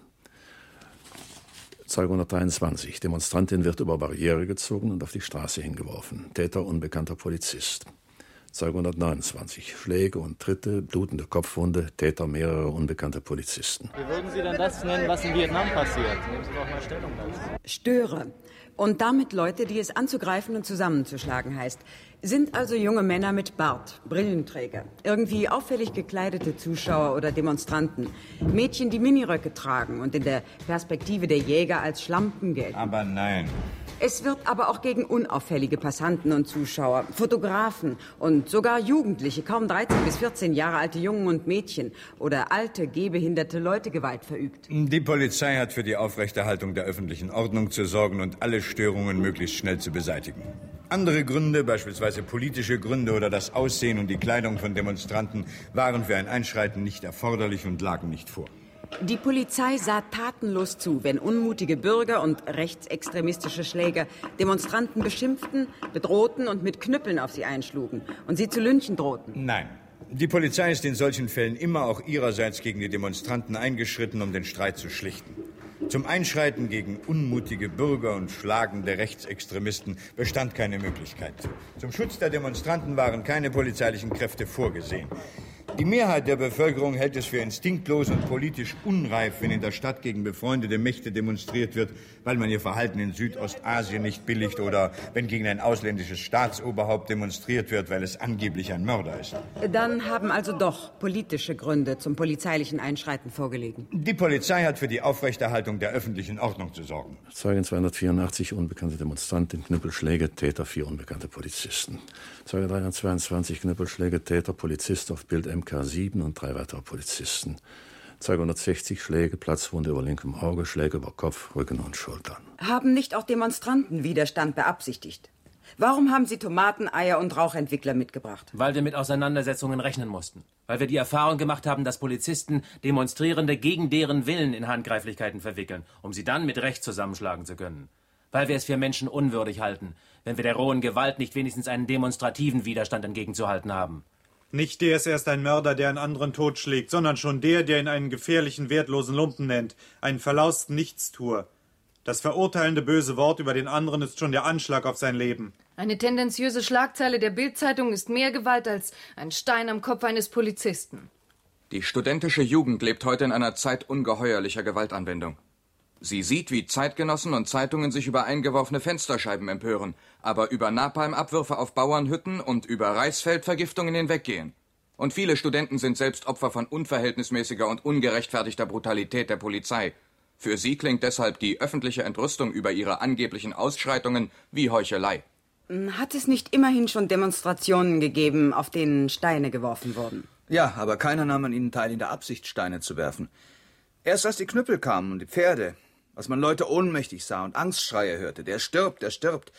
Zeuge hundertdreiundzwanzig, Demonstrantin wird über Barriere gezogen und auf die Straße hingeworfen. Täter, unbekannter Polizist. Zeuge hundertneunundzwanzig, Schläge und Tritte, blutende Kopfwunde, Täter, mehrere unbekannte Polizisten. Wie würden Sie denn das nennen, was in Vietnam passiert? Nehmen Sie doch mal Stellung dazu. Störer. Und damit Leute, die es anzugreifen und zusammenzuschlagen heißt. Sind also junge Männer mit Bart, Brillenträger, irgendwie auffällig gekleidete Zuschauer oder Demonstranten, Mädchen, die Miniröcke tragen und in der Perspektive der Jäger als Schlampen gelten. Aber nein. Es wird aber auch gegen unauffällige Passanten und Zuschauer, Fotografen und sogar Jugendliche, kaum dreizehn bis vierzehn Jahre alte Jungen und Mädchen oder alte, gehbehinderte Leute Gewalt verübt. Die Polizei hat für die Aufrechterhaltung der öffentlichen Ordnung zu sorgen und alle Störungen möglichst schnell zu beseitigen. Andere Gründe, beispielsweise politische Gründe oder das Aussehen und die Kleidung von Demonstranten, waren für ein Einschreiten nicht erforderlich und lagen nicht vor. Die Polizei sah tatenlos zu, wenn unmutige Bürger und rechtsextremistische Schläger Demonstranten beschimpften, bedrohten und mit Knüppeln auf sie einschlugen und sie zu lynchen drohten. Nein. Die Polizei ist in solchen Fällen immer auch ihrerseits gegen die Demonstranten eingeschritten, um den Streit zu schlichten. Zum Einschreiten gegen unmutige Bürger und Schlagen der Rechtsextremisten bestand keine Möglichkeit. Zum Schutz der Demonstranten waren keine polizeilichen Kräfte vorgesehen. Die Mehrheit der Bevölkerung hält es für instinktlos und politisch unreif, wenn in der Stadt gegen befreundete Mächte demonstriert wird, weil man ihr Verhalten in Südostasien nicht billigt oder wenn gegen ein ausländisches Staatsoberhaupt demonstriert wird, weil es angeblich ein Mörder ist. Dann haben also doch politische Gründe zum polizeilichen Einschreiten vorgelegen. Die Polizei hat für die Aufrechterhaltung der öffentlichen Ordnung zu sorgen. Zeugen zweihundertvierundachtzig, unbekannte Demonstrantin, Knüppelschläge, Täter, vier unbekannte Polizisten. Zeuge dreihundertzweiundzwanzig, Knüppelschläge, Täter, Polizist auf Bild M K sieben und drei weitere Polizisten. Zeuge hundertsechzig, Schläge, Platzwunde über linkem Auge, Schläge über Kopf, Rücken und Schultern. Haben nicht auch Demonstranten Widerstand beabsichtigt? Warum haben Sie Tomaten, Eier und Rauchentwickler mitgebracht? Weil wir mit Auseinandersetzungen rechnen mussten. Weil wir die Erfahrung gemacht haben, dass Polizisten Demonstrierende gegen deren Willen in Handgreiflichkeiten verwickeln, um sie dann mit Recht zusammenschlagen zu können. Weil wir es für menschenunwürdig halten, wenn wir der rohen Gewalt nicht wenigstens einen demonstrativen Widerstand entgegenzuhalten haben. Nicht der ist erst ein Mörder, der einen anderen totschlägt, sondern schon der, der ihn einen gefährlichen, wertlosen Lumpen nennt, einen verlausten Nichtstuer. Das verurteilende böse Wort über den anderen ist schon der Anschlag auf sein Leben. Eine tendenziöse Schlagzeile der Bild-Zeitung ist mehr Gewalt als ein Stein am Kopf eines Polizisten. Die studentische Jugend lebt heute in einer Zeit ungeheuerlicher Gewaltanwendung. Sie sieht, wie Zeitgenossen und Zeitungen sich über eingeworfene Fensterscheiben empören, aber über Napalmabwürfe auf Bauernhütten und über Reisfeldvergiftungen hinweggehen. Und viele Studenten sind selbst Opfer von unverhältnismäßiger und ungerechtfertigter Brutalität der Polizei. Für sie klingt deshalb die öffentliche Entrüstung über ihre angeblichen Ausschreitungen wie Heuchelei. Hat es nicht immerhin schon Demonstrationen gegeben, auf denen Steine geworfen wurden? Ja, aber keiner nahm an ihnen teil, in der Absicht, Steine zu werfen. Erst als die Knüppel kamen und die Pferde, als man Leute ohnmächtig sah und Angstschreie hörte, der stirbt, der stirbt,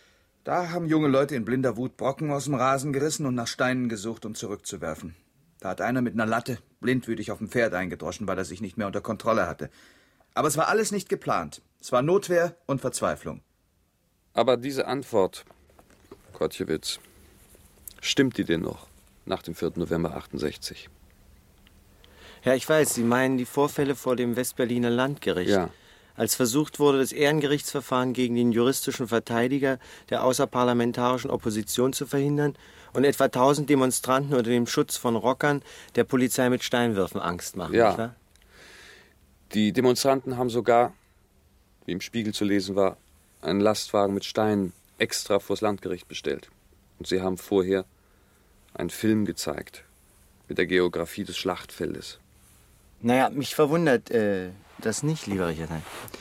da haben junge Leute in blinder Wut Brocken aus dem Rasen gerissen und nach Steinen gesucht, um zurückzuwerfen. Da hat einer mit einer Latte blindwütig auf dem Pferd eingedroschen, weil er sich nicht mehr unter Kontrolle hatte. Aber es war alles nicht geplant. Es war Notwehr und Verzweiflung. Aber diese Antwort, Kotjewitz, stimmt die denn noch nach dem vierten November achtundsechzig? Ja, ich weiß, Sie meinen die Vorfälle vor dem Westberliner Landgericht. Ja. Als versucht wurde, das Ehrengerichtsverfahren gegen den juristischen Verteidiger der außerparlamentarischen Opposition zu verhindern und etwa tausend Demonstranten unter dem Schutz von Rockern der Polizei mit Steinwürfen Angst machen. Ja. Nicht wahr? Die Demonstranten haben sogar, wie im Spiegel zu lesen war, einen Lastwagen mit Steinen extra vors Landgericht bestellt. Und sie haben vorher einen Film gezeigt mit der Geografie des Schlachtfeldes. Naja, mich verwundert äh, das nicht, lieber Richard.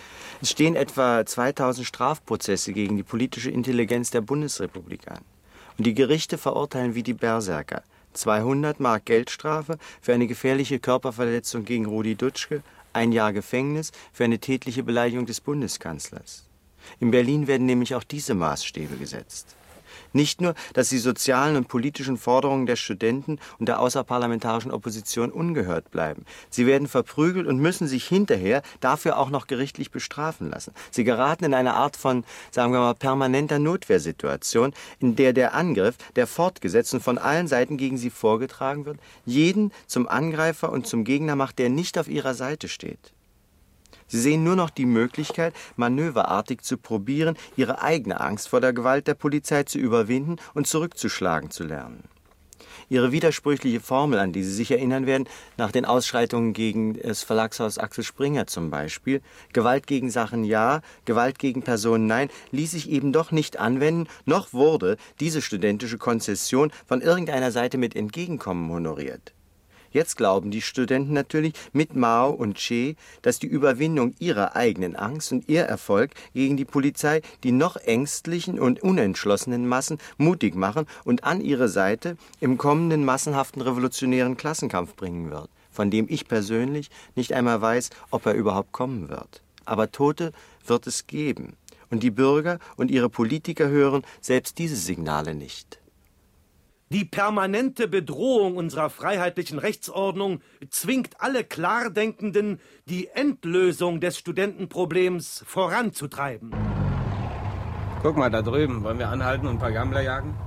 Es stehen etwa zweitausend Strafprozesse gegen die politische Intelligenz der Bundesrepublik an. Und die Gerichte verurteilen wie die Berserker. zweihundert Mark Geldstrafe für eine gefährliche Körperverletzung gegen Rudi Dutschke, ein Jahr Gefängnis für eine tätliche Beleidigung des Bundeskanzlers. In Berlin werden nämlich auch diese Maßstäbe gesetzt. Nicht nur, dass die sozialen und politischen Forderungen der Studenten und der außerparlamentarischen Opposition ungehört bleiben. Sie werden verprügelt und müssen sich hinterher dafür auch noch gerichtlich bestrafen lassen. Sie geraten in eine Art von, sagen wir mal, permanenter Notwehrsituation, in der der Angriff, der fortgesetzt und von allen Seiten gegen sie vorgetragen wird, jeden zum Angreifer und zum Gegner macht, der nicht auf ihrer Seite steht. Sie sehen nur noch die Möglichkeit, manöverartig zu probieren, ihre eigene Angst vor der Gewalt der Polizei zu überwinden und zurückzuschlagen zu lernen. Ihre widersprüchliche Formel, an die Sie sich erinnern werden, nach den Ausschreitungen gegen das Verlagshaus Axel Springer zum Beispiel, Gewalt gegen Sachen ja, Gewalt gegen Personen nein, ließ sich eben doch nicht anwenden, noch wurde diese studentische Konzession von irgendeiner Seite mit Entgegenkommen honoriert. Jetzt glauben die Studenten natürlich mit Mao und Che, dass die Überwindung ihrer eigenen Angst und ihr Erfolg gegen die Polizei die noch ängstlichen und unentschlossenen Massen mutig machen und an ihre Seite im kommenden massenhaften revolutionären Klassenkampf bringen wird, von dem ich persönlich nicht einmal weiß, ob er überhaupt kommen wird. Aber Tote wird es geben. Und die Bürger und ihre Politiker hören selbst diese Signale nicht. Die permanente Bedrohung unserer freiheitlichen Rechtsordnung zwingt alle Klardenkenden, die Endlösung des Studentenproblems voranzutreiben. Guck mal da drüben, wollen wir anhalten und ein paar Gammler jagen?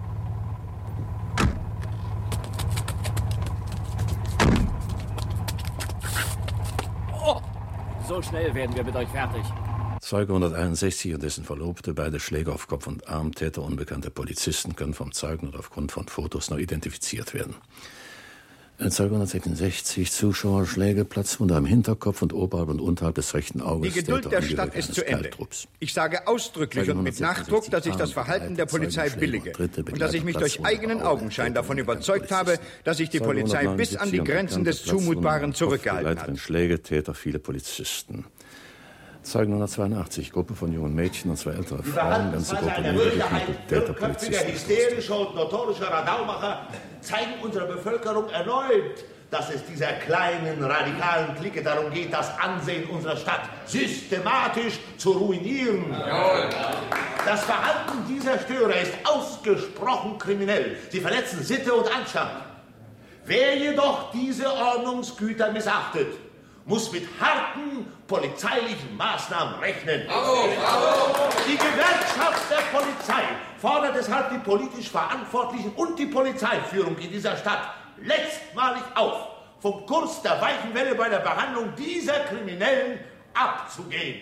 Oh, so schnell werden wir mit euch fertig. Zeuge hunderteinundsechzig und dessen Verlobte, beide Schläge auf Kopf und Arm, Täter unbekannte Polizisten, können vom Zeugen und aufgrund von Fotos noch identifiziert werden. Zeuge hundertsechsundsechzig, Zuschauer, Schläge, Platzwunde am Hinterkopf und oberhalb und unterhalb des rechten Auges. Die Geduld der Stadt ist zu Ende. Ich sage ausdrücklich und mit Nachdruck, dass ich das Verhalten der Polizei billige und dass ich mich durch eigenen Augenschein davon überzeugt habe, dass sich die Polizei bis an die Grenzen des Zumutbaren zurückgehalten hat. Schläge, Täter, viele Polizisten. Zeugen hundertzweiundachtzig, Gruppe von jungen Mädchen und zwei ältere Frauen, ganze Gruppe niedergeknüppelt, Täter, Polizisten. Hysterischer und notorischer Radaumacher zeigen unserer Bevölkerung erneut, dass es dieser kleinen, radikalen Clique darum geht, das Ansehen unserer Stadt systematisch zu ruinieren. Jawohl. Das Verhalten dieser Störer ist ausgesprochen kriminell. Sie verletzen Sitte und Anstand. Wer jedoch diese Ordnungsgüter missachtet, muss mit harten polizeilichen Maßnahmen rechnen. Bravo, bravo. Die Gewerkschaft der Polizei fordert deshalb die politisch Verantwortlichen und die Polizeiführung in dieser Stadt letztmalig auf, vom Kurs der weichen Welle bei der Behandlung dieser Kriminellen abzugehen.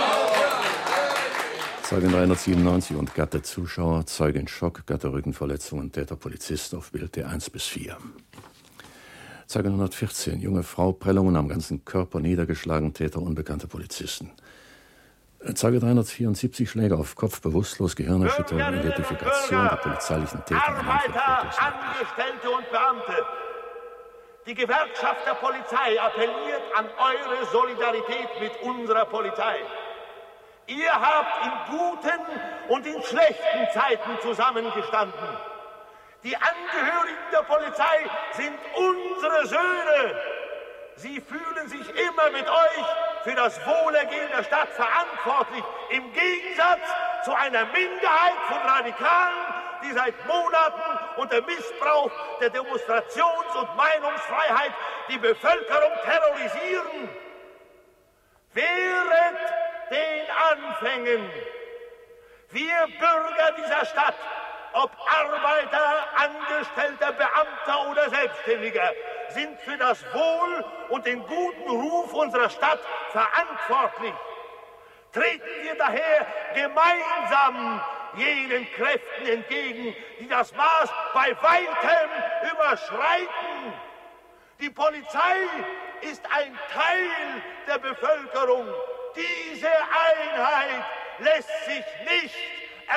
Zeugin dreihundertsiebenundneunzig und Gatte Zuschauer, Zeugin Schock, Gatte Rückenverletzungen, Täter Polizist auf Bild T eins bis vier. Zeugin hundertvierzehn, junge Frau, Prellungen am ganzen Körper, niedergeschlagen, Täter unbekannte Polizisten. Zeuge dreihundertvierundsiebzig, Schläge auf Kopf, bewusstlos, Gehirnerschütterung, Identifikation der polizeilichen Täter. Arbeiter, Angestellte und Beamte, die Gewerkschaft der Polizei appelliert an eure Solidarität mit unserer Polizei. Ihr habt in guten und in schlechten Zeiten zusammengestanden. Die Angehörigen der Polizei sind unsere Söhne. Sie fühlen sich immer mit euch für das Wohlergehen der Stadt verantwortlich, im Gegensatz zu einer Minderheit von Radikalen, die seit Monaten unter Missbrauch der Demonstrations- und Meinungsfreiheit die Bevölkerung terrorisieren. Wehret den Anfängen. Wir Bürger dieser Stadt, ob Arbeiter, Angestellter, Beamter oder Selbstständiger, sind für das Wohl und den guten Ruf unserer Stadt verantwortlich. Treten wir daher gemeinsam jenen Kräften entgegen, die das Maß bei weitem überschreiten. Die Polizei ist ein Teil der Bevölkerung. Diese Einheit lässt sich nicht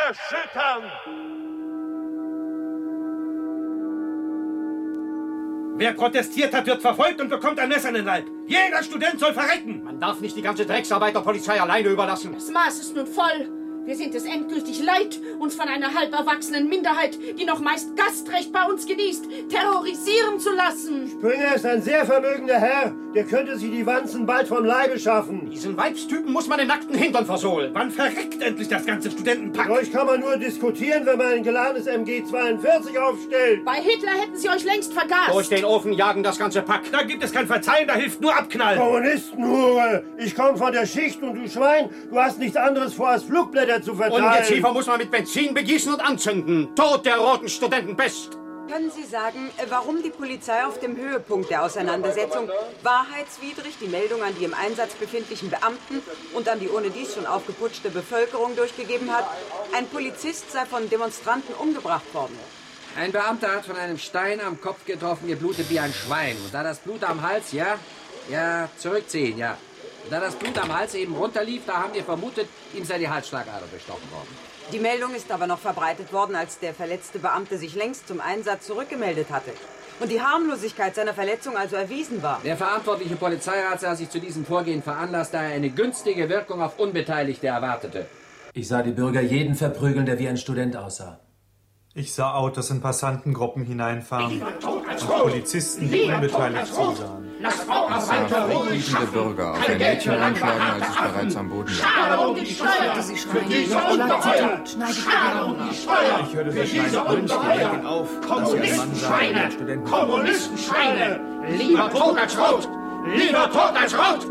erschüttern. Wer protestiert hat, wird verfolgt und bekommt ein Messer in den Leib. Jeder Student soll verrecken. Man darf nicht die ganze Drecksarbeit der Polizei alleine überlassen. Das Maß ist nun voll. Wir sind es endgültig leid, uns von einer halb erwachsenen Minderheit, die noch meist Gastrecht bei uns genießt, terrorisieren zu lassen. Springer ist ein sehr vermögender Herr. Der könnte sich die Wanzen bald vom Leibe schaffen. Diesen Weibstypen muss man den nackten Hintern versohlen. Wann verreckt endlich das ganze Studentenpack? Euch kann man nur diskutieren, wenn man ein geladenes M G zweiundvierzig aufstellt. Bei Hitler hätten sie euch längst vergast. Durch den Ofen jagen das ganze Pack. Da gibt es kein Verzeihen, da hilft nur Abknallen. Kommunistenhure! Ich komme von der Schicht und du Schwein, du hast nichts anderes vor, als Flugblätter zu verteilen. Ungeziefer muss man mit Benzin begießen und anzünden. Tod der roten Studentenpest. Können Sie sagen, warum die Polizei auf dem Höhepunkt der Auseinandersetzung wahrheitswidrig die Meldung an die im Einsatz befindlichen Beamten und an die ohnedies schon aufgeputschte Bevölkerung durchgegeben hat, ein Polizist sei von Demonstranten umgebracht worden? Ein Beamter hat von einem Stein am Kopf getroffen, geblutet wie ein Schwein. Und da das Blut am Hals, ja, ja, zurückziehen, ja. Und da das Blut am Hals eben runterlief, da haben wir vermutet, ihm sei die Halsschlagader bestochen worden. Die Meldung ist aber noch verbreitet worden, als der verletzte Beamte sich längst zum Einsatz zurückgemeldet hatte. Und die Harmlosigkeit seiner Verletzung also erwiesen war. Der verantwortliche Polizeirat sah sich zu diesem Vorgehen veranlasst, da er eine günstige Wirkung auf Unbeteiligte erwartete. Ich sah die Bürger jeden verprügeln, der wie ein Student aussah. Ich sah Autos in Passantengruppen hineinfahren und Polizisten, die unbeteiligt zusahen. Ich sah friedliebende Bürger auf ein Mädchen einschlagen, als es bereits am Boden lag. Ich hörte sie schreien, Mönch, die Decken auf, dass sie ein Mann sah, der Studenten... Kommunistenschweine! Lieber tot als rot! Lieber tot als rot!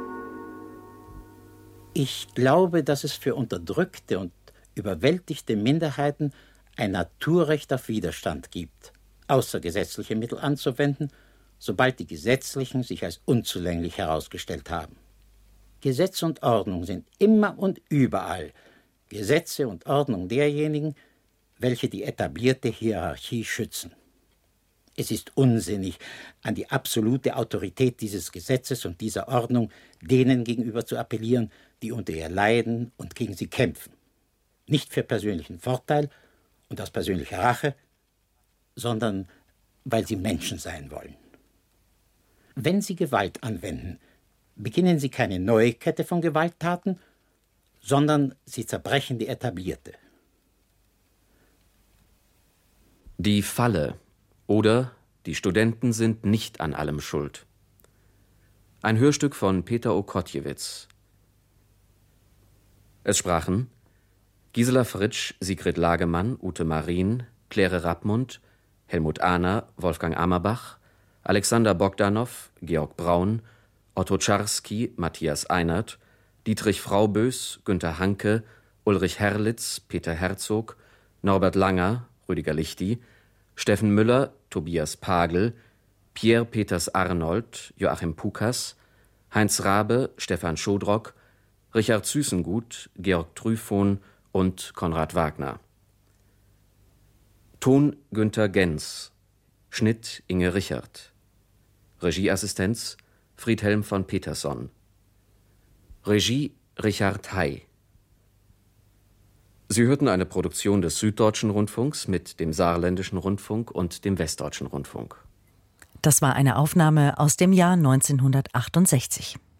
Ich glaube, dass es für unterdrückte und überwältigte Minderheiten ein Naturrecht auf Widerstand gibt, außergesetzliche Mittel anzuwenden, sobald die gesetzlichen sich als unzulänglich herausgestellt haben. Gesetz und Ordnung sind immer und überall Gesetze und Ordnung derjenigen, welche die etablierte Hierarchie schützen. Es ist unsinnig, an die absolute Autorität dieses Gesetzes und dieser Ordnung denen gegenüber zu appellieren, die unter ihr leiden und gegen sie kämpfen. Nicht für persönlichen Vorteil und aus persönlicher Rache, sondern weil sie Menschen sein wollen. Wenn sie Gewalt anwenden, beginnen sie keine neue Kette von Gewalttaten, sondern sie zerbrechen die etablierte. Die Falle oder die Studenten sind nicht an allem schuld. Ein Hörstück von Peter Okotjewitz. Es sprachen Gisela Fritsch, Sigrid Lagemann, Ute Marien, Claire Rappmund, Helmut Ahner, Wolfgang Amerbach, Alexander Bogdanow, Georg Braun, Otto Czarski, Matthias Einert, Dietrich Fraubös, Günter Hanke, Ulrich Herlitz, Peter Herzog, Norbert Langer, Rüdiger Lichti, Steffen Müller, Tobias Pagel, Pierre Peters Arnold, Joachim Pukas, Heinz Rabe, Stefan Schodrock, Richard Süßengut, Georg Trüfon und Konrad Wagner. Ton Günther Gens, Schnitt Inge Richard, Regieassistenz Friedhelm von Peterson, Regie Richard Hay. Sie hörten eine Produktion des Süddeutschen Rundfunks mit dem Saarländischen Rundfunk und dem Westdeutschen Rundfunk. Das war eine Aufnahme aus dem Jahr neunzehnhundertachtundsechzig.